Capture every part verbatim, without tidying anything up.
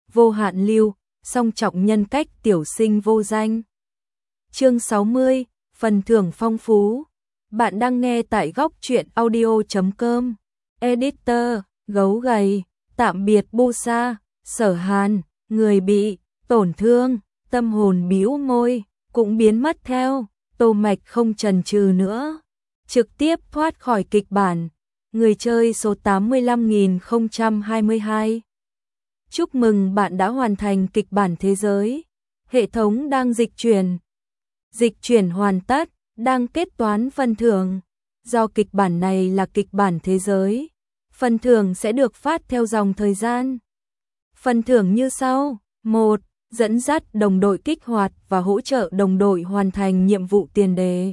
vô hạn lưu, song trọng nhân cách tiểu sinh vô danh. Chương sáu mươi, phần thưởng phong phú. Bạn đang nghe tại góc truyện audio chấm com. Editor, gấu gầy, tạm biệt Busa, Sở Hàn, người bị tổn thương, tâm hồn bĩu môi, cũng biến mất theo, Tô Mạch không chần chừ nữa, trực tiếp thoát khỏi kịch bản. Người chơi số tám mươi lăm nghìn không trăm hai mươi hai. Chúc mừng bạn đã hoàn thành kịch bản thế giới. Hệ thống đang dịch chuyển. Dịch chuyển hoàn tất, đang kết toán phần thưởng. Do kịch bản này là kịch bản thế giới, phần thưởng sẽ được phát theo dòng thời gian. Phần thưởng như sau: một. Dẫn dắt đồng đội kích hoạt và hỗ trợ đồng đội hoàn thành nhiệm vụ tiền đề.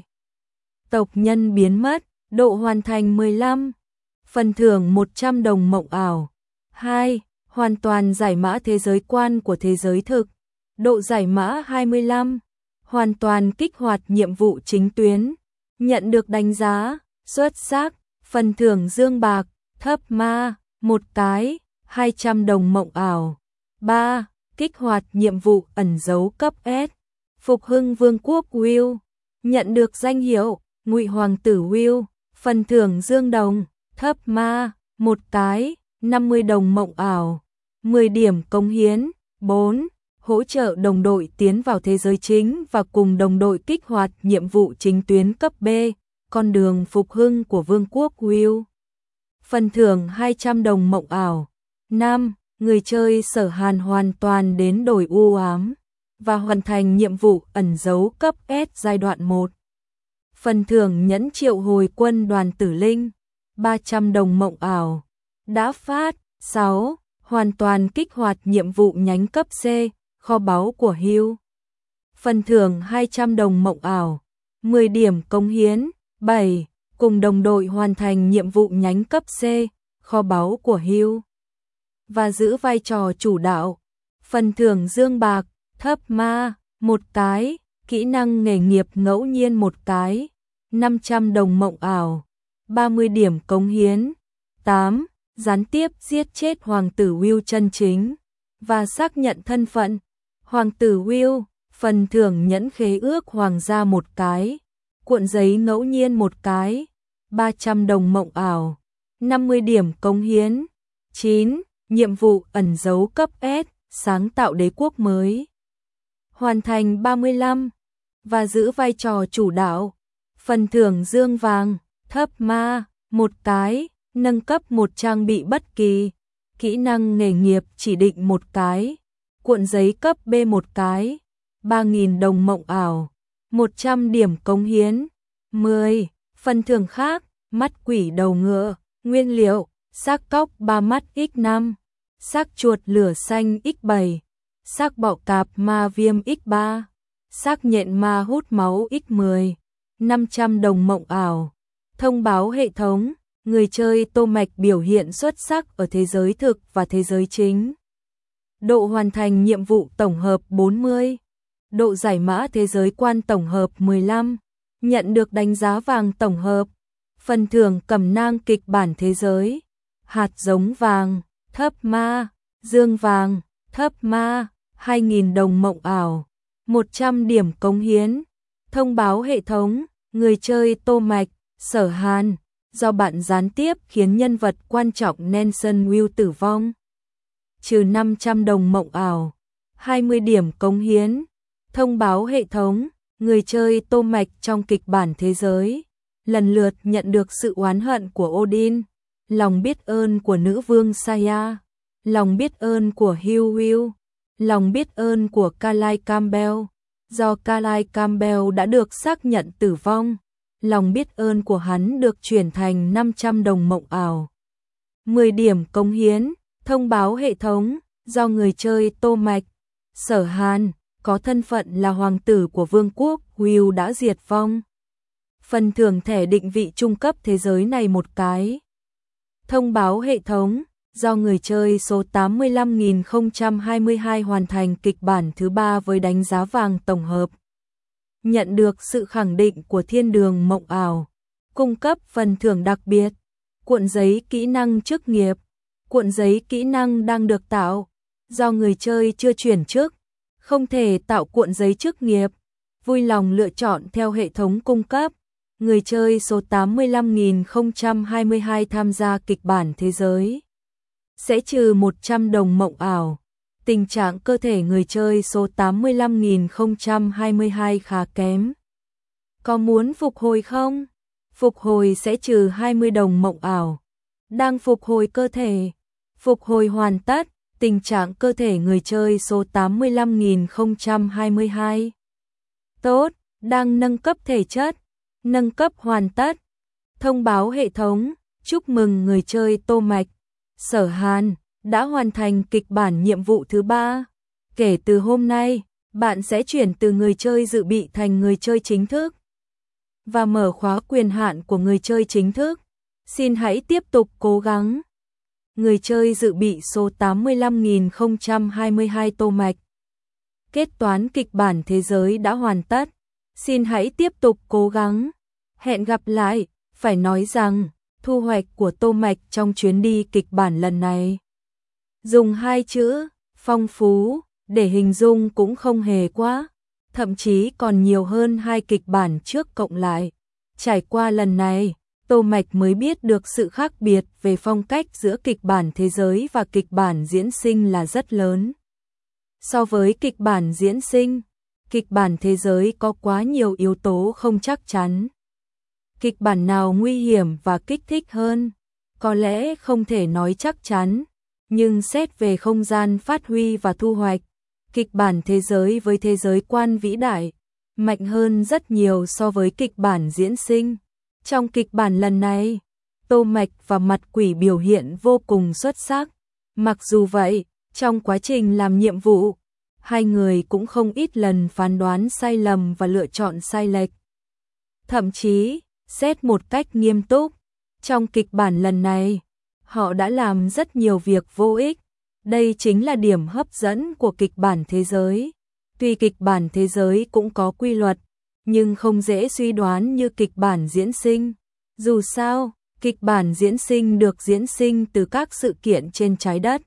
Tộc nhân biến mất, độ hoàn thành mười lăm. Phần thưởng một trăm đồng mộng ảo. hai. Hoàn toàn giải mã thế giới quan của thế giới thực. Độ giải mã hai mươi lăm. Hoàn toàn kích hoạt nhiệm vụ chính tuyến. Nhận được đánh giá xuất sắc. Phần thưởng dương bạc, thấp ma, một cái, hai trăm đồng mộng ảo. ba. Kích hoạt nhiệm vụ ẩn dấu cấp S. Phục hưng vương quốc Will. Nhận được danh hiệu Ngụy Hoàng tử Will. Phần thưởng dương đồng, thấp ma, một cái, năm mươi đồng mộng ảo. mười điểm cống hiến. bốn. Hỗ trợ đồng đội tiến vào thế giới chính và cùng đồng đội kích hoạt nhiệm vụ chính tuyến cấp B, con đường phục hưng của vương quốc Will. Phần thưởng hai trăm đồng mộng ảo. năm. Người chơi Sở Hàn hoàn toàn đến đồi u ám và hoàn thành nhiệm vụ ẩn dấu cấp S giai đoạn một. Phần thưởng nhẫn triệu hồi quân đoàn tử linh, ba trăm đồng mộng ảo. Đã phát. sáu. Hoàn toàn kích hoạt nhiệm vụ nhánh cấp C, kho báu của Hugh. Phần thưởng hai trăm đồng mộng ảo. mười điểm cống hiến. bảy. Cùng đồng đội hoàn thành nhiệm vụ nhánh cấp C, kho báu của Hugh và giữ vai trò chủ đạo. Phần thưởng dương bạc, thấp ma, một cái, kỹ năng nghề nghiệp ngẫu nhiên một cái, năm trăm đồng mộng ảo. ba mươi điểm cống hiến. tám. Gián tiếp giết chết Hoàng tử Will chân chính và xác nhận thân phận. Hoàng tử Will, phần thưởng nhẫn khế ước hoàng gia một cái, cuộn giấy ngẫu nhiên một cái, ba trăm đồng mộng ảo. năm mươi điểm cống hiến. chín. Nhiệm vụ ẩn dấu cấp S, sáng tạo đế quốc mới. Hoàn thành ba mươi lăm và giữ vai trò chủ đạo. Phần thưởng dương vàng, thấp ma, một cái, nâng cấp một trang bị bất kỳ, kỹ năng nghề nghiệp chỉ định một cái, cuộn giấy cấp B một cái, ba nghìn đồng mộng ảo, một trăm điểm cống hiến. mười. Phần thưởng khác, mắt quỷ đầu ngựa, nguyên liệu, xác cóc ba mắt nhân năm, xác chuột lửa xanh nhân bảy, xác bọ cạp ma viêm nhân ba, xác nhện ma hút máu nhân mười, năm trăm đồng mộng ảo. Thông báo hệ thống, người chơi Tô Mạch biểu hiện xuất sắc ở thế giới thực và thế giới chính. Độ hoàn thành nhiệm vụ tổng hợp bốn mươi. Độ giải mã thế giới quan tổng hợp mười lăm. Nhận được đánh giá vàng tổng hợp. Phần thưởng cẩm nang kịch bản thế giới. Hạt giống vàng, thấp ma, dương vàng, thấp ma, hai nghìn đồng mộng ảo. một trăm điểm cống hiến. Thông báo hệ thống, người chơi Tô Mạch, Sở Hàn, do bạn gián tiếp khiến nhân vật quan trọng Nelson Will tử vong. Trừ năm trăm đồng mộng ảo. hai mươi điểm cống hiến. Thông báo hệ thống, người chơi Tô Mạch trong kịch bản thế giới lần lượt nhận được sự oán hận của Odin, lòng biết ơn của nữ vương Saya, lòng biết ơn của Hugh Will, lòng biết ơn của Carly Campbell, do Carly Campbell đã được xác nhận tử vong, lòng biết ơn của hắn được chuyển thành năm trăm đồng mộng ảo. mười điểm cống hiến. Thông báo hệ thống, do người chơi Tô Mạch, Sở Hàn, có thân phận là hoàng tử của vương quốc Will đã diệt vong. Phần thưởng thẻ định vị trung cấp thế giới này một cái. Thông báo hệ thống, do người chơi số tám mươi lăm nghìn không trăm hai mươi hai hoàn thành kịch bản thứ ba với đánh giá vàng tổng hợp. Nhận được sự khẳng định của thiên đường mộng ảo. Cung cấp phần thưởng đặc biệt. Cuộn giấy kỹ năng chức nghiệp. Cuộn giấy kỹ năng đang được tạo. Do người chơi chưa chuyển chức, không thể tạo cuộn giấy chức nghiệp, vui lòng lựa chọn theo hệ thống cung cấp. Người chơi số tám mươi lăm nghìn không trăm hai mươi hai tham gia kịch bản thế giới sẽ trừ một trăm đồng mộng ảo. Tình trạng cơ thể người chơi số tám mươi lăm nghìn không trăm hai mươi hai khá kém. Có muốn phục hồi không? Phục hồi sẽ trừ hai mươi đồng mộng ảo. Đang phục hồi cơ thể. Phục hồi hoàn tất. Tình trạng cơ thể người chơi số tám mươi lăm nghìn không trăm hai mươi hai. Tốt, đang nâng cấp thể chất. Nâng cấp hoàn tất. Thông báo hệ thống, chúc mừng người chơi Tô Mạch, Sở Hàn đã hoàn thành kịch bản nhiệm vụ thứ ba. Kể từ hôm nay, bạn sẽ chuyển từ người chơi dự bị thành người chơi chính thức và mở khóa quyền hạn của người chơi chính thức. Xin hãy tiếp tục cố gắng. Người chơi dự bị số tám mươi lăm nghìn không trăm hai mươi hai Tô Mạch. Kết toán kịch bản thế giới đã hoàn tất. Xin hãy tiếp tục cố gắng. Hẹn gặp lại. Phải nói rằng, thu hoạch của Tô Mạch trong chuyến đi kịch bản lần này dùng hai chữ phong phú để hình dung cũng không hề quá, thậm chí còn nhiều hơn hai kịch bản trước cộng lại. Trải qua lần này, Tô Mạch mới biết được sự khác biệt về phong cách giữa kịch bản thế giới và kịch bản diễn sinh là rất lớn. So với kịch bản diễn sinh, kịch bản thế giới có quá nhiều yếu tố không chắc chắn. Kịch bản nào nguy hiểm và kích thích hơn? Có lẽ không thể nói chắc chắn, nhưng xét về không gian phát huy và thu hoạch, kịch bản thế giới với thế giới quan vĩ đại mạnh hơn rất nhiều so với kịch bản diễn sinh. Trong kịch bản lần này, Tô Mạch và Mặt Quỷ biểu hiện vô cùng xuất sắc. Mặc dù vậy, trong quá trình làm nhiệm vụ, hai người cũng không ít lần phán đoán sai lầm và lựa chọn sai lệch. Thậm chí, xét một cách nghiêm túc, trong kịch bản lần này, họ đã làm rất nhiều việc vô ích. Đây chính là điểm hấp dẫn của kịch bản thế giới. Tuy kịch bản thế giới cũng có quy luật, nhưng không dễ suy đoán như kịch bản diễn sinh. Dù sao, kịch bản diễn sinh được diễn sinh từ các sự kiện trên trái đất.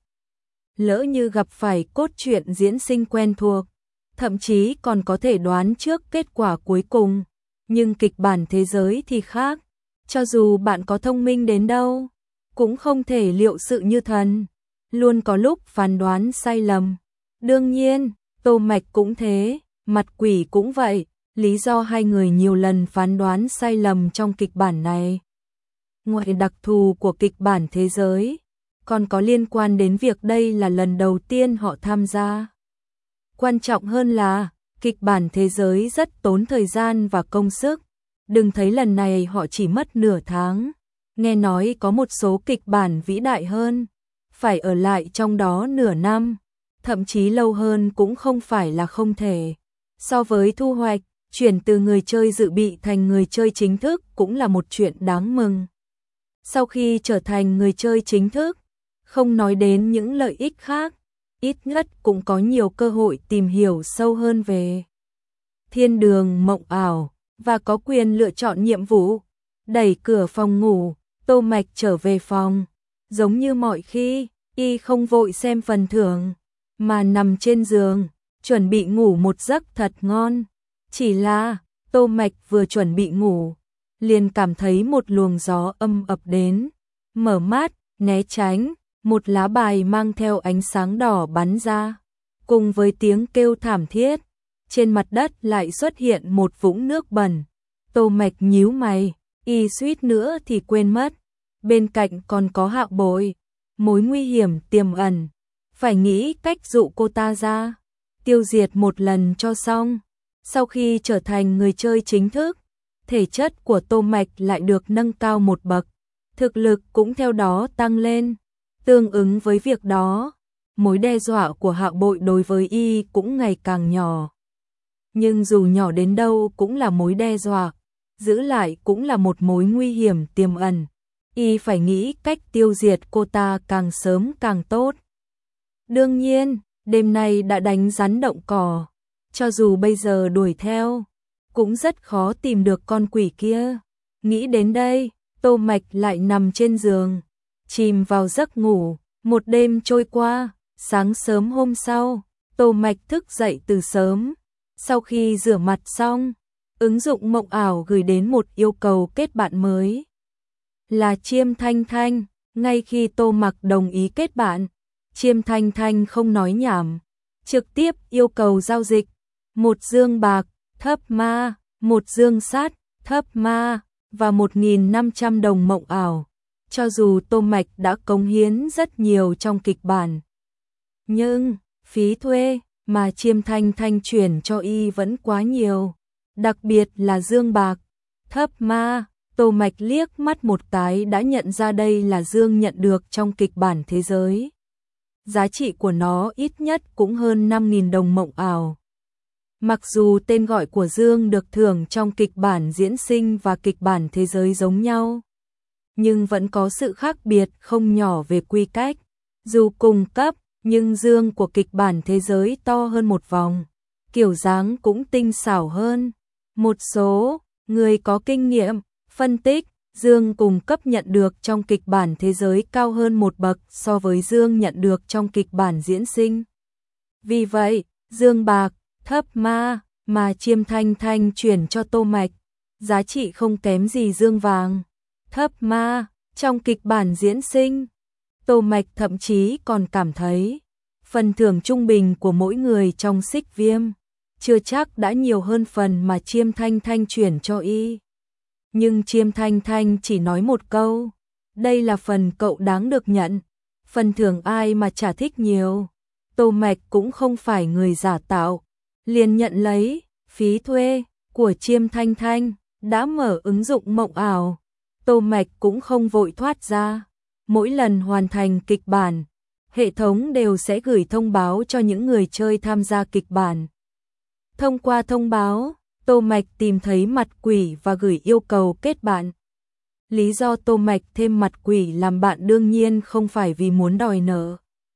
Lỡ như gặp phải cốt truyện diễn sinh quen thuộc, thậm chí còn có thể đoán trước kết quả cuối cùng. Nhưng kịch bản thế giới thì khác, cho dù bạn có thông minh đến đâu, cũng không thể liệu sự như thần, luôn có lúc phán đoán sai lầm. Đương nhiên, Tô Mạch cũng thế, Mặt Quỷ cũng vậy, lý do hai người nhiều lần phán đoán sai lầm trong kịch bản này. Ngoài đặc thù của kịch bản thế giới, còn có liên quan đến việc đây là lần đầu tiên họ tham gia. Quan trọng hơn là, kịch bản thế giới rất tốn thời gian và công sức. Đừng thấy lần này họ chỉ mất nửa tháng. Nghe nói có một số kịch bản vĩ đại hơn, phải ở lại trong đó nửa năm, thậm chí lâu hơn cũng không phải là không thể. So với thu hoạch, chuyển từ người chơi dự bị thành người chơi chính thức cũng là một chuyện đáng mừng. Sau khi trở thành người chơi chính thức, không nói đến những lợi ích khác, ít nhất cũng có nhiều cơ hội tìm hiểu sâu hơn về thiên đường mộng ảo và có quyền lựa chọn nhiệm vụ. Đẩy cửa phòng ngủ, Tô Mạch trở về phòng. Giống như mọi khi, y không vội xem phần thưởng, mà nằm trên giường, chuẩn bị ngủ một giấc thật ngon. Chỉ là, Tô Mạch vừa chuẩn bị ngủ, liền cảm thấy một luồng gió âm ập đến. Mở mắt, né tránh, một lá bài mang theo ánh sáng đỏ bắn ra. Cùng với tiếng kêu thảm thiết, trên mặt đất lại xuất hiện một vũng nước bẩn. Tô Mạch nhíu mày, y suýt nữa thì quên mất. Bên cạnh còn có Hạo Bội, mối nguy hiểm tiềm ẩn. Phải nghĩ cách dụ cô ta ra, tiêu diệt một lần cho xong. Sau khi trở thành người chơi chính thức, thể chất của Tô Mạch lại được nâng cao một bậc. Thực lực cũng theo đó tăng lên. Tương ứng với việc đó, mối đe dọa của Hạo Bội đối với y cũng ngày càng nhỏ. Nhưng dù nhỏ đến đâu cũng là mối đe dọa, giữ lại cũng là một mối nguy hiểm tiềm ẩn. Y phải nghĩ cách tiêu diệt cô ta càng sớm càng tốt. Đương nhiên, đêm nay đã đánh rắn động cỏ. Cho dù bây giờ đuổi theo, cũng rất khó tìm được con quỷ kia. Nghĩ đến đây, Tô Mạch lại nằm trên giường, chìm vào giấc ngủ. Một đêm trôi qua, Sáng sớm hôm sau, Tô Mạch thức dậy từ sớm. Sau khi rửa mặt xong, ứng dụng mộng ảo gửi đến một yêu cầu kết bạn mới. Là Chiêm Thanh Thanh. Ngay khi Tô Mặc đồng ý kết bạn, Chiêm Thanh Thanh không nói nhảm, trực tiếp yêu cầu giao dịch. Một dương bạc, thấp ma, một dương sát, thấp ma, và một nghìn năm trăm đồng mộng ảo. Cho dù Tô Mạch đã cống hiến rất nhiều trong kịch bản, nhưng phí thuê mà Chiêm Thanh Thanh chuyển cho y vẫn quá nhiều. Đặc biệt là dương bạc, thấp ma, Tô Mạch liếc mắt một cái đã nhận ra đây là dương nhận được trong kịch bản thế giới. Giá trị của nó ít nhất cũng hơn năm nghìn đồng mộng ảo. Mặc dù tên gọi của dương được thưởng trong kịch bản diễn sinh và kịch bản thế giới giống nhau, nhưng vẫn có sự khác biệt không nhỏ về quy cách. Dù cùng cấp, nhưng dương của kịch bản thế giới to hơn một vòng, kiểu dáng cũng tinh xảo hơn. Một số người có kinh nghiệm phân tích, dương cùng cấp nhận được trong kịch bản thế giới cao hơn một bậc so với dương nhận được trong kịch bản diễn sinh. Vì vậy, dương bạc, thấp ma mà Chiêm Thanh Thanh chuyển cho Tô Mạch, giá trị không kém gì dương vàng, thấp ma trong kịch bản diễn sinh. Tô Mạch thậm chí còn cảm thấy phần thưởng trung bình của mỗi người trong Xích Viêm chưa chắc đã nhiều hơn phần mà Chiêm Thanh Thanh chuyển cho y. Nhưng Chiêm Thanh Thanh chỉ nói một câu, đây là phần cậu đáng được nhận, phần thưởng ai mà chả thích nhiều. Tô Mạch cũng không phải người giả tạo, liền nhận lấy phí thuê của Chiêm Thanh Thanh, đã mở ứng dụng mộng ảo. Tô Mạch cũng không vội thoát ra, mỗi lần hoàn thành kịch bản, hệ thống đều sẽ gửi thông báo cho những người chơi tham gia kịch bản. Thông qua thông báo, Tô Mạch tìm thấy mặt quỷ và gửi yêu cầu kết bạn. Lý do Tô Mạch thêm mặt quỷ làm bạn đương nhiên không phải vì muốn đòi nợ.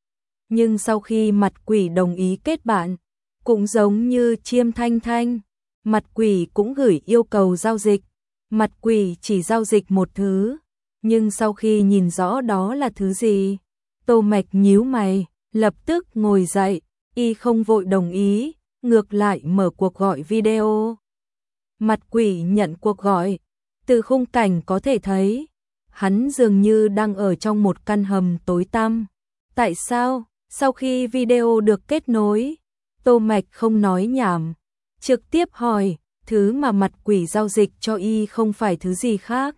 Nhưng sau khi mặt quỷ đồng ý kết bạn, cũng giống như Chiêm Thanh Thanh, mặt quỷ cũng gửi yêu cầu giao dịch. Mặt quỷ chỉ giao dịch một thứ, nhưng sau khi nhìn rõ đó là thứ gì, Tô Mạch nhíu mày, lập tức ngồi dậy, y không vội đồng ý, ngược lại mở cuộc gọi video. Mặt quỷ nhận cuộc gọi, từ khung cảnh có thể thấy, hắn dường như đang ở trong một căn hầm tối tăm. Tại sao? Sau khi video được kết nối, Tô Mạch không nói nhảm, trực tiếp hỏi, thứ mà mặt quỷ giao dịch cho y không phải thứ gì khác,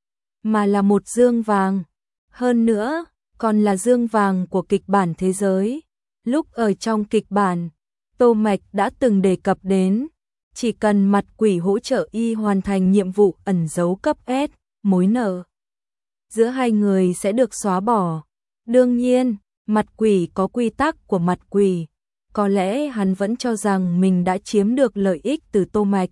mà là một dương vàng. Hơn nữa, còn là dương vàng của kịch bản thế giới. Lúc ở trong kịch bản, Tô Mạch đã từng đề cập đến, chỉ cần mặt quỷ hỗ trợ y hoàn thành nhiệm vụ ẩn giấu cấp S, mối nợ giữa hai người sẽ được xóa bỏ. Đương nhiên, mặt quỷ có quy tắc của mặt quỷ, có lẽ hắn vẫn cho rằng mình đã chiếm được lợi ích từ Tô Mạch.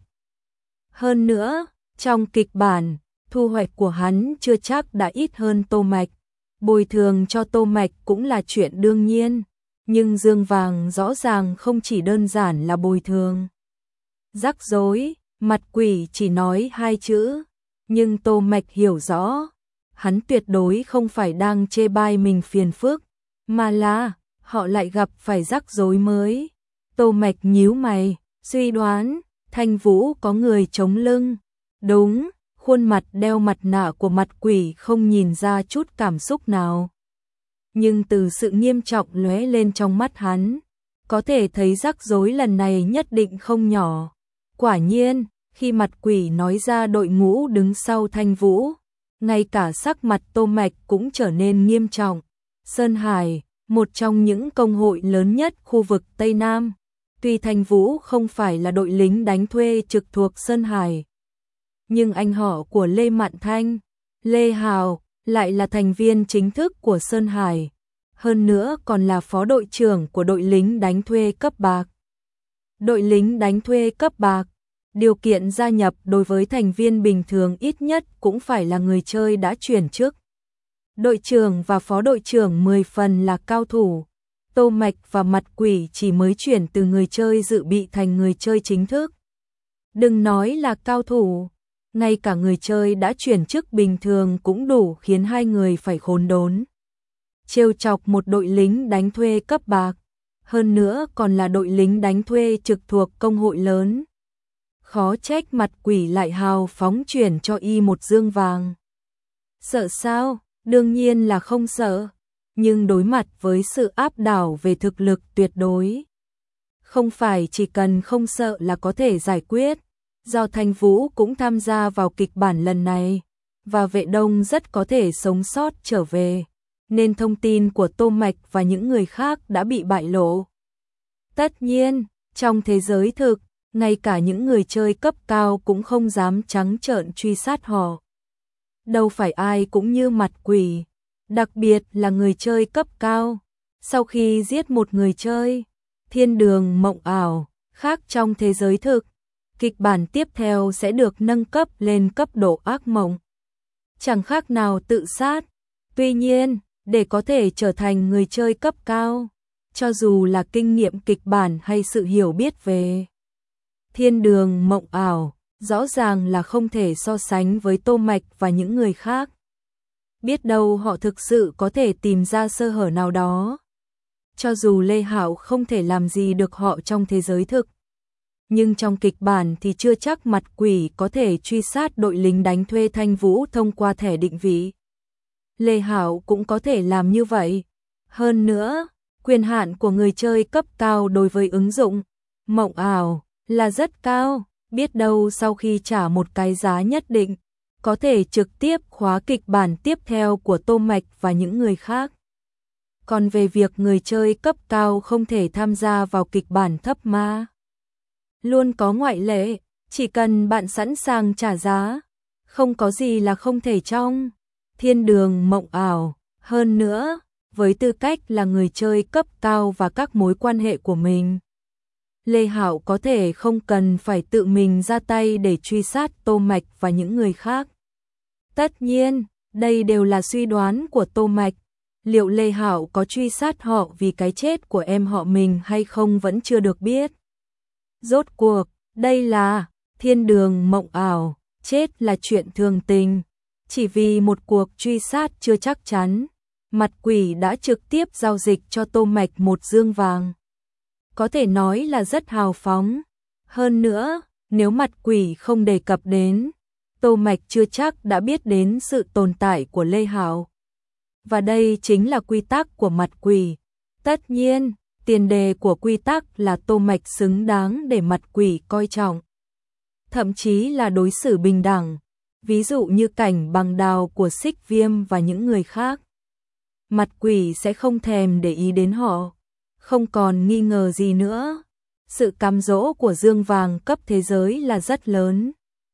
Hơn nữa, trong kịch bản, thu hoạch của hắn chưa chắc đã ít hơn Tô Mạch, bồi thường cho Tô Mạch cũng là chuyện đương nhiên, nhưng dương vàng rõ ràng không chỉ đơn giản là bồi thường. Rắc rối, mặt quỷ chỉ nói hai chữ, nhưng Tô Mạch hiểu rõ, hắn tuyệt đối không phải đang chê bai mình phiền phức, mà là họ lại gặp phải rắc rối mới. Tô Mạch nhíu mày, suy đoán, Thanh Vũ có người chống lưng. Đúng, khuôn mặt đeo mặt nạ của mặt quỷ không nhìn ra chút cảm xúc nào. Nhưng từ sự nghiêm trọng lóe lên trong mắt hắn, có thể thấy rắc rối lần này nhất định không nhỏ. Quả nhiên, khi mặt quỷ nói ra đội ngũ đứng sau Thanh Vũ, ngay cả sắc mặt Tô Mạch cũng trở nên nghiêm trọng. Sơn Hải, một trong những công hội lớn nhất khu vực Tây Nam. Tuy Thanh Vũ không phải là đội lính đánh thuê trực thuộc Sơn Hải, nhưng anh họ của Lê Mạn Thanh, Lê Hào, lại là thành viên chính thức của Sơn Hải. Hơn nữa còn là phó đội trưởng của đội lính đánh thuê cấp bạc. Đội lính đánh thuê cấp bạc, điều kiện gia nhập đối với thành viên bình thường ít nhất cũng phải là người chơi đã chuyển chức. Đội trưởng và phó đội trưởng mười phần là cao thủ. Tô Mạch và mặt quỷ chỉ mới chuyển từ người chơi dự bị thành người chơi chính thức. Đừng nói là cao thủ, ngay cả người chơi đã chuyển chức bình thường cũng đủ khiến hai người phải khốn đốn. trêu chọc một đội lính đánh thuê cấp bạc, hơn nữa còn là đội lính đánh thuê trực thuộc công hội lớn. Khó trách Mặt Quỷ lại hào phóng chuyển cho y một dương vàng. Sợ sao? Đương nhiên là không sợ, nhưng đối mặt với sự áp đảo về thực lực tuyệt đối, không phải chỉ cần không sợ là có thể giải quyết. Do Thanh Vũ cũng tham gia vào kịch bản lần này, và Vệ Đông rất có thể sống sót trở về, nên thông tin của Tô Mạch và những người khác đã bị bại lộ. Tất nhiên, trong thế giới thực, ngay cả những người chơi cấp cao cũng không dám trắng trợn truy sát họ. Đâu phải ai cũng như Mặt Quỷ, đặc biệt là người chơi cấp cao. Sau khi giết một người chơi, thiên đường mộng ảo, khác trong thế giới thực, kịch bản tiếp theo sẽ được nâng cấp lên cấp độ ác mộng. Chẳng khác nào tự sát. Tuy nhiên, để có thể trở thành người chơi cấp cao, cho dù là kinh nghiệm kịch bản hay sự hiểu biết về thiên đường mộng ảo, rõ ràng là không thể so sánh với Tô Mạch và những người khác. Biết đâu họ thực sự có thể tìm ra sơ hở nào đó. Cho dù Lê Hạo không thể làm gì được họ trong thế giới thực, nhưng trong kịch bản thì chưa chắc Mặt Quỷ có thể truy sát đội lính đánh thuê Thanh Vũ thông qua thẻ định vị. Lê Hạo cũng có thể làm như vậy. Hơn nữa, quyền hạn của người chơi cấp cao đối với ứng dụng mộng ảo là rất cao, biết đâu sau khi trả một cái giá nhất định, có thể trực tiếp khóa kịch bản tiếp theo của Tô Mạch và những người khác. Còn về việc người chơi cấp cao không thể tham gia vào kịch bản thấp ma, luôn có ngoại lệ, chỉ cần bạn sẵn sàng trả giá, không có gì là không thể trong thiên đường mộng ảo. Hơn nữa, với tư cách là người chơi cấp cao và các mối quan hệ của mình, Lê Hạo có thể không cần phải tự mình ra tay để truy sát Tô Mạch và những người khác. Tất nhiên, đây đều là suy đoán của Tô Mạch. Liệu Lê Hạo có truy sát họ vì cái chết của em họ mình hay không vẫn chưa được biết. Rốt cuộc, đây là thiên đường mộng ảo, chết là chuyện thường tình. Chỉ vì một cuộc truy sát chưa chắc chắn, Mặt Quỷ đã trực tiếp giao dịch cho Tô Mạch một dương vàng. Có thể nói là rất hào phóng. Hơn nữa, nếu Mặt Quỷ không đề cập đến, Tô Mạch chưa chắc đã biết đến sự tồn tại của Lê Hạo. Và đây chính là quy tắc của Mặt Quỷ. Tất nhiên, tiền đề của quy tắc là Tô Mạch xứng đáng để Mặt Quỷ coi trọng, thậm chí là đối xử bình đẳng. Ví dụ như cảnh bằng đào của Xích Viêm và những người khác, Mặt Quỷ sẽ không thèm để ý đến họ. Không còn nghi ngờ gì nữa, sự cám dỗ của dương vàng cấp thế giới là rất lớn.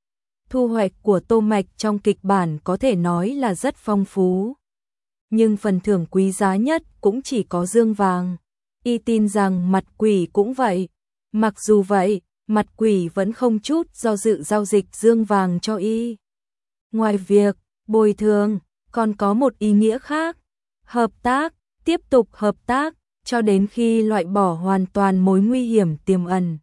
Thu hoạch của Tô Mạch trong kịch bản có thể nói là rất phong phú, nhưng phần thưởng quý giá nhất cũng chỉ có dương vàng. Y tin rằng Mặt Quỷ cũng vậy. Mặc dù vậy, Mặt Quỷ vẫn không chút do dự giao dịch dương vàng cho y. Ngoài việc bồi thường, còn có một ý nghĩa khác. Hợp tác, tiếp tục hợp tác, cho đến khi loại bỏ hoàn toàn mối nguy hiểm tiềm ẩn.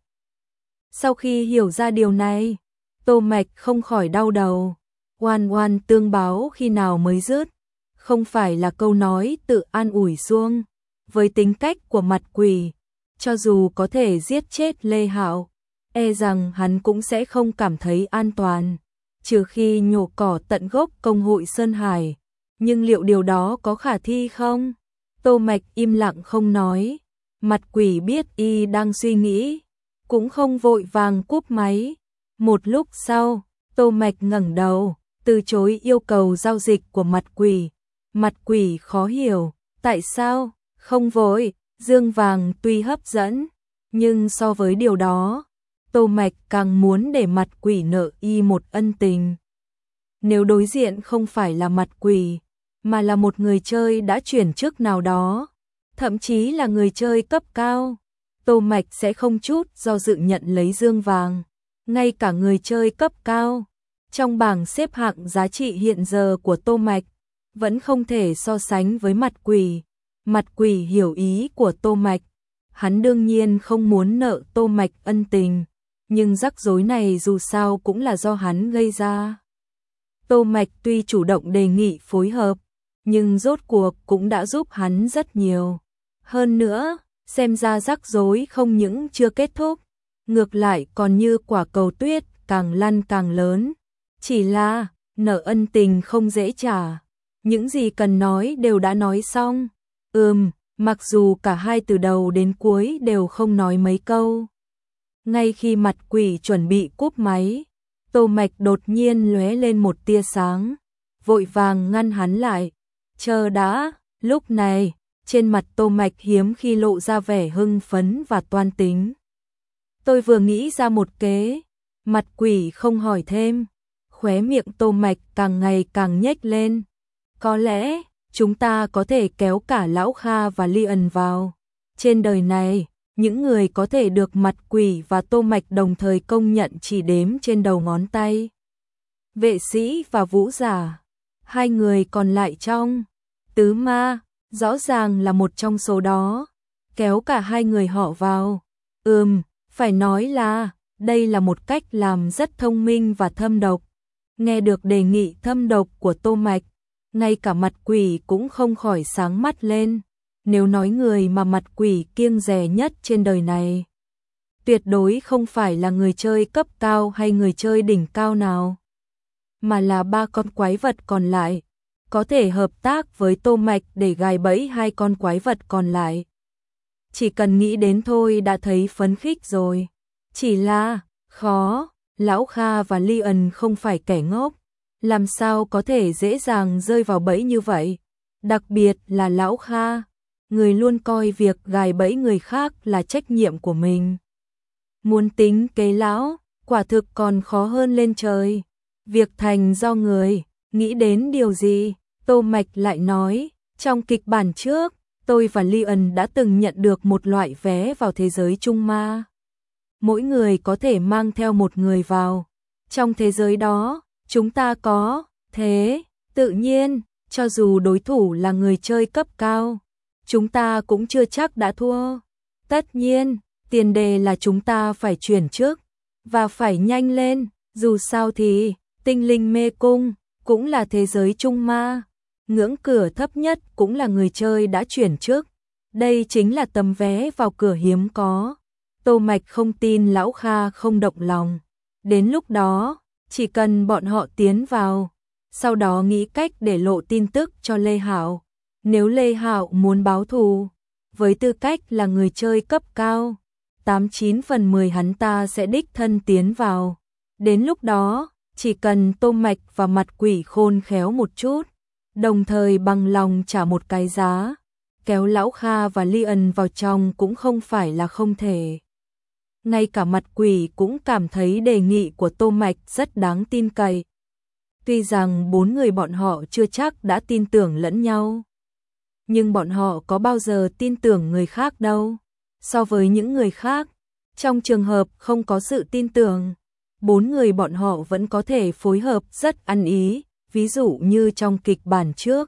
Sau khi hiểu ra điều này, Tô Mạch không khỏi đau đầu. Oan oan tương báo khi nào mới dứt, không phải là câu nói tự an ủi xuông. Với tính cách của Mặt Quỷ, cho dù có thể giết chết Lê Hạo, e rằng hắn cũng sẽ không cảm thấy an toàn, trừ khi nhổ cỏ tận gốc công hội Sơn Hải. Nhưng liệu điều đó có khả thi không? Tô Mạch im lặng không nói. Mặt Quỷ biết y đang suy nghĩ, cũng không vội vàng cúp máy. Một lúc sau, Tô Mạch ngẩng đầu, từ chối yêu cầu giao dịch của Mặt Quỷ. Mặt Quỷ khó hiểu, tại sao? Không vội, dương vàng tuy hấp dẫn, nhưng so với điều đó, Tô Mạch càng muốn để Mặt Quỷ nợ y một ân tình. Nếu đối diện không phải là Mặt Quỷ, mà là một người chơi đã chuyển chức nào đó, thậm chí là người chơi cấp cao, Tô Mạch sẽ không chút do dự nhận lấy dương vàng. Ngay cả người chơi cấp cao, trong bảng xếp hạng giá trị hiện giờ của Tô Mạch, vẫn không thể so sánh với Mặt Quỷ. Mặt Quỷ hiểu ý của Tô Mạch, hắn đương nhiên không muốn nợ Tô Mạch ân tình, nhưng rắc rối này dù sao cũng là do hắn gây ra. Tô Mạch tuy chủ động đề nghị phối hợp, nhưng rốt cuộc cũng đã giúp hắn rất nhiều. Hơn nữa, xem ra rắc rối không những chưa kết thúc, ngược lại còn như quả cầu tuyết càng lăn càng lớn. Chỉ là, nợ ân tình không dễ trả. Những gì cần nói đều đã nói xong. Ừm, mặc dù cả hai từ đầu đến cuối đều không nói mấy câu. Ngay khi mặt quỷ chuẩn bị cúp máy, Tô Mạch đột nhiên lóe lên một tia sáng, vội vàng ngăn hắn lại. Chờ đã, lúc này, trên mặt Tô Mạch hiếm khi lộ ra vẻ hưng phấn và toan tính. Tôi vừa nghĩ ra một kế, mặt quỷ không hỏi thêm, khóe miệng Tô Mạch càng ngày càng nhếch lên. Có lẽ, chúng ta có thể kéo cả Lão Kha và Lion vào. Trên đời này, những người có thể được mặt quỷ và Tô Mạch đồng thời công nhận chỉ đếm trên đầu ngón tay. Vệ sĩ và vũ giả, hai người còn lại trong tứ ma, rõ ràng là một trong số đó. Kéo cả hai người họ vào. Ừm, phải nói là, đây là một cách làm rất thông minh và thâm độc. Nghe được đề nghị thâm độc của Tô Mạch, ngay cả mặt quỷ cũng không khỏi sáng mắt lên. Nếu nói người mà mặt quỷ kiêng dè nhất trên đời này, tuyệt đối không phải là người chơi cấp cao hay người chơi đỉnh cao nào, mà là ba con quái vật còn lại, có thể hợp tác với Tô Mạch để gài bẫy hai con quái vật còn lại. Chỉ cần nghĩ đến thôi đã thấy phấn khích rồi. Chỉ là, khó, Lão Kha và Lion không phải kẻ ngốc, làm sao có thể dễ dàng rơi vào bẫy như vậy. Đặc biệt là Lão Kha, người luôn coi việc gài bẫy người khác là trách nhiệm của mình. Muốn tính kế lão, quả thực còn khó hơn lên trời. Việc thành do người, nghĩ đến điều gì? Tô Mạch lại nói, trong kịch bản trước, tôi và Lion đã từng nhận được một loại vé vào thế giới Trung Ma. Mỗi người có thể mang theo một người vào. Trong thế giới đó, chúng ta có, thế, tự nhiên, cho dù đối thủ là người chơi cấp cao, chúng ta cũng chưa chắc đã thua. Tất nhiên, tiền đề là chúng ta phải chuyển trước, và phải nhanh lên, dù sao thì, tinh linh mê cung, cũng là thế giới Trung Ma. Ngưỡng cửa thấp nhất cũng là người chơi đã chuyển trước. Đây chính là tấm vé vào cửa hiếm có. Tô Mạch không tin Lão Kha không động lòng. Đến lúc đó, chỉ cần bọn họ tiến vào, sau đó nghĩ cách để lộ tin tức cho Lê Hạo. Nếu Lê Hạo muốn báo thù, với tư cách là người chơi cấp cao, tám chín phần mười hắn ta sẽ đích thân tiến vào. Đến lúc đó, chỉ cần Tô Mạch và mặt quỷ khôn khéo một chút, đồng thời bằng lòng trả một cái giá, kéo Lão Kha và Lion vào trong cũng không phải là không thể. Ngay cả mặt quỷ cũng cảm thấy đề nghị của Tô Mạch rất đáng tin cậy. Tuy rằng bốn người bọn họ chưa chắc đã tin tưởng lẫn nhau, nhưng bọn họ có bao giờ tin tưởng người khác đâu. So với những người khác, trong trường hợp không có sự tin tưởng, bốn người bọn họ vẫn có thể phối hợp rất ăn ý, ví dụ như trong kịch bản trước.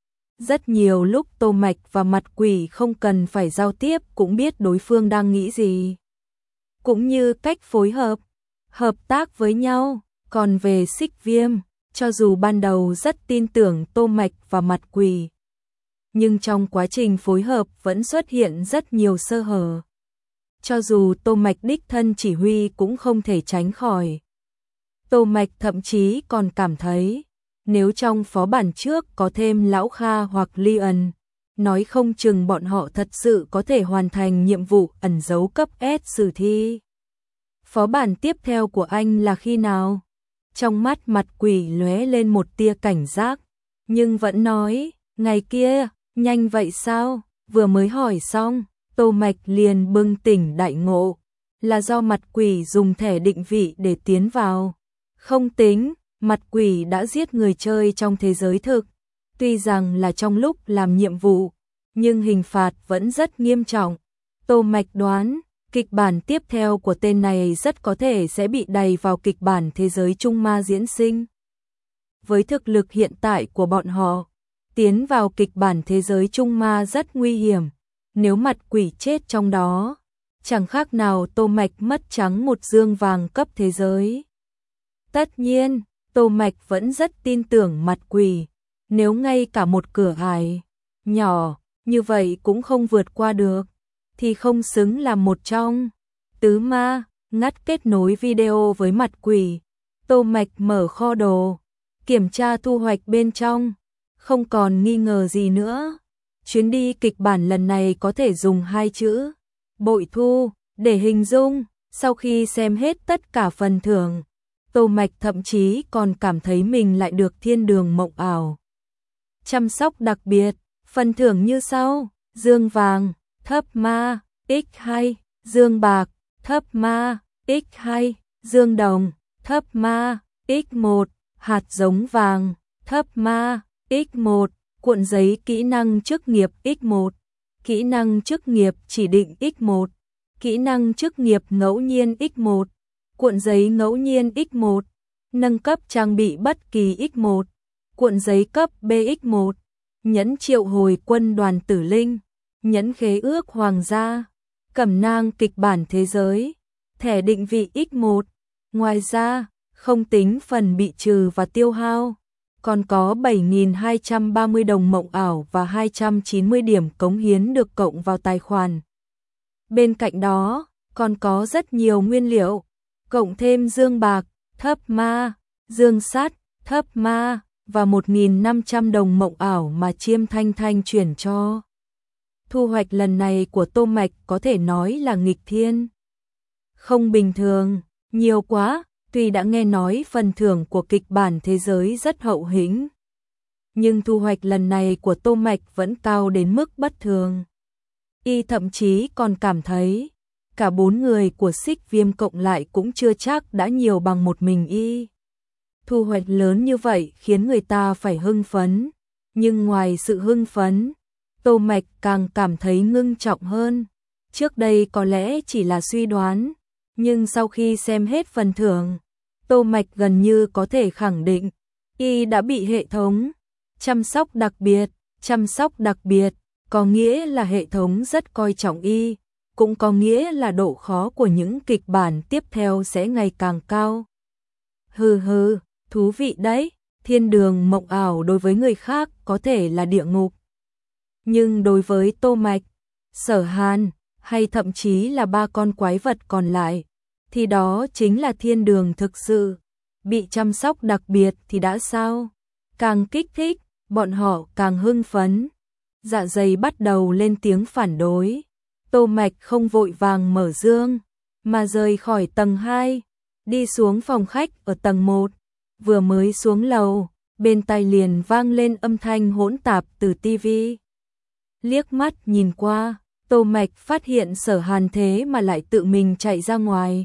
Rất nhiều lúc Tô Mạch và mặt quỷ không cần phải giao tiếp cũng biết đối phương đang nghĩ gì, cũng như cách phối hợp, hợp tác với nhau. Còn về Xích Viêm, cho dù ban đầu rất tin tưởng Tô Mạch và mặt quỷ, nhưng trong quá trình phối hợp vẫn xuất hiện rất nhiều sơ hở. Cho dù Tô Mạch đích thân chỉ huy cũng không thể tránh khỏi. Tô Mạch thậm chí còn cảm thấy, nếu trong phó bản trước có thêm Lão Kha hoặc Lion, nói không chừng bọn họ thật sự có thể hoàn thành nhiệm vụ ẩn giấu cấp S sử thi. Phó bản tiếp theo của anh là khi nào? Trong mắt mặt quỷ lóe lên một tia cảnh giác, nhưng vẫn nói, ngày kia, nhanh vậy sao? Vừa mới hỏi xong, Tô Mạch liền bừng tỉnh đại ngộ, là do mặt quỷ dùng thẻ định vị để tiến vào. Không tính, mặt quỷ đã giết người chơi trong thế giới thực. Tuy rằng là trong lúc làm nhiệm vụ, nhưng hình phạt vẫn rất nghiêm trọng. Tô Mạch đoán, kịch bản tiếp theo của tên này rất có thể sẽ bị đày vào kịch bản thế giới Trung Ma diễn sinh. Với thực lực hiện tại của bọn họ, tiến vào kịch bản thế giới Trung Ma rất nguy hiểm. Nếu mặt quỷ chết trong đó, chẳng khác nào Tô Mạch mất trắng một dương vàng cấp thế giới. Tất nhiên, Tô Mạch vẫn rất tin tưởng mặt quỷ. Nếu ngay cả một cửa ải nhỏ như vậy cũng không vượt qua được, thì không xứng là một trong tứ ma. Ngắt kết nối video với mặt quỷ, Tô Mạch mở kho đồ, kiểm tra thu hoạch bên trong, không còn nghi ngờ gì nữa. Chuyến đi kịch bản lần này có thể dùng hai chữ bội thu để hình dung. Sau khi xem hết tất cả phần thưởng, Tô Mạch thậm chí còn cảm thấy mình lại được thiên đường mộng ảo chăm sóc đặc biệt. Phần thưởng như sau: dương vàng, thấp ma, nhân hai, dương bạc, thấp ma, nhân hai, dương đồng, thấp ma, nhân một, hạt giống vàng, thấp ma, nhân một, cuộn giấy kỹ năng chức nghiệp nhân một, kỹ năng chức nghiệp chỉ định nhân một, kỹ năng chức nghiệp ngẫu nhiên nhân một, cuộn giấy ngẫu nhiên nhân một, nâng cấp trang bị bất kỳ nhân một, cuộn giấy cấp B nhân một, nhẫn triệu hồi quân đoàn tử linh, nhẫn khế ước hoàng gia, cẩm nang kịch bản thế giới, thẻ định vị nhân một. Ngoài ra, không tính phần bị trừ và tiêu hao, còn có bảy nghìn hai trăm ba mươi đồng mộng ảo và hai trăm chín mươi điểm cống hiến được cộng vào tài khoản. Bên cạnh đó, còn có rất nhiều nguyên liệu, cộng thêm dương bạc, thấp ma, dương sắt, thấp ma và một nghìn năm trăm đồng mộng ảo mà Chiêm Thanh Thanh chuyển cho. Thu hoạch lần này của Tô Mạch có thể nói là nghịch thiên, không bình thường, nhiều quá. Tuy đã nghe nói phần thưởng của kịch bản thế giới rất hậu hĩnh, nhưng thu hoạch lần này của Tô Mạch vẫn cao đến mức bất thường. Y thậm chí còn cảm thấy cả bốn người của Xích Viêm cộng lại cũng chưa chắc đã nhiều bằng một mình Y. Thu hoạch lớn như vậy khiến người ta phải hưng phấn, nhưng ngoài sự hưng phấn, Tô Mạch càng cảm thấy ngưng trọng hơn. Trước đây có lẽ chỉ là suy đoán, nhưng sau khi xem hết phần thưởng, Tô Mạch gần như có thể khẳng định Y đã bị hệ thống chăm sóc đặc biệt. Chăm sóc đặc biệt có nghĩa là hệ thống rất coi trọng Y, cũng có nghĩa là độ khó của những kịch bản tiếp theo sẽ ngày càng cao. Hừ hừ, thú vị đấy. Thiên đường mộng ảo đối với người khác có thể là địa ngục, nhưng đối với Tô Mạch, Sở Hàn hay thậm chí là ba con quái vật còn lại thì đó chính là thiên đường thực sự. Bị chăm sóc đặc biệt thì đã sao? Càng kích thích, bọn họ càng hưng phấn. Dạ dày bắt đầu lên tiếng phản đối. Tô Mạch không vội vàng mở dương, mà rời khỏi tầng hai, đi xuống phòng khách ở tầng một. Vừa mới xuống lầu, bên tai liền vang lên âm thanh hỗn tạp từ tivi. Liếc mắt nhìn qua, Tô Mạch phát hiện Sở Hàn thế mà lại tự mình chạy ra ngoài.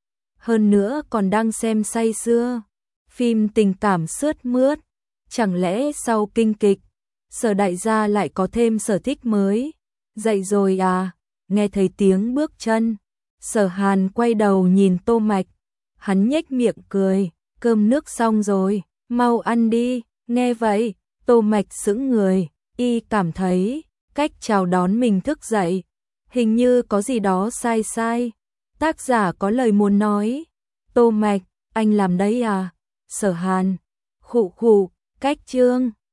Hơn nữa còn đang xem say sưa, phim tình cảm sướt mướt. Chẳng lẽ sau kinh kịch, Sở đại gia lại có thêm sở thích mới? Dậy rồi à? Nghe thấy tiếng bước chân, Sở Hàn quay đầu nhìn Tô Mạch. Hắn nhếch miệng cười, cơm nước xong rồi, mau ăn đi. Nghe vậy, Tô Mạch sững người, Y cảm thấy cách chào đón mình thức dậy hình như có gì đó sai sai. Tác giả có lời muốn nói. Tô Mạch, anh làm đấy à? Sở Hàn, khụ khụ, cách chương.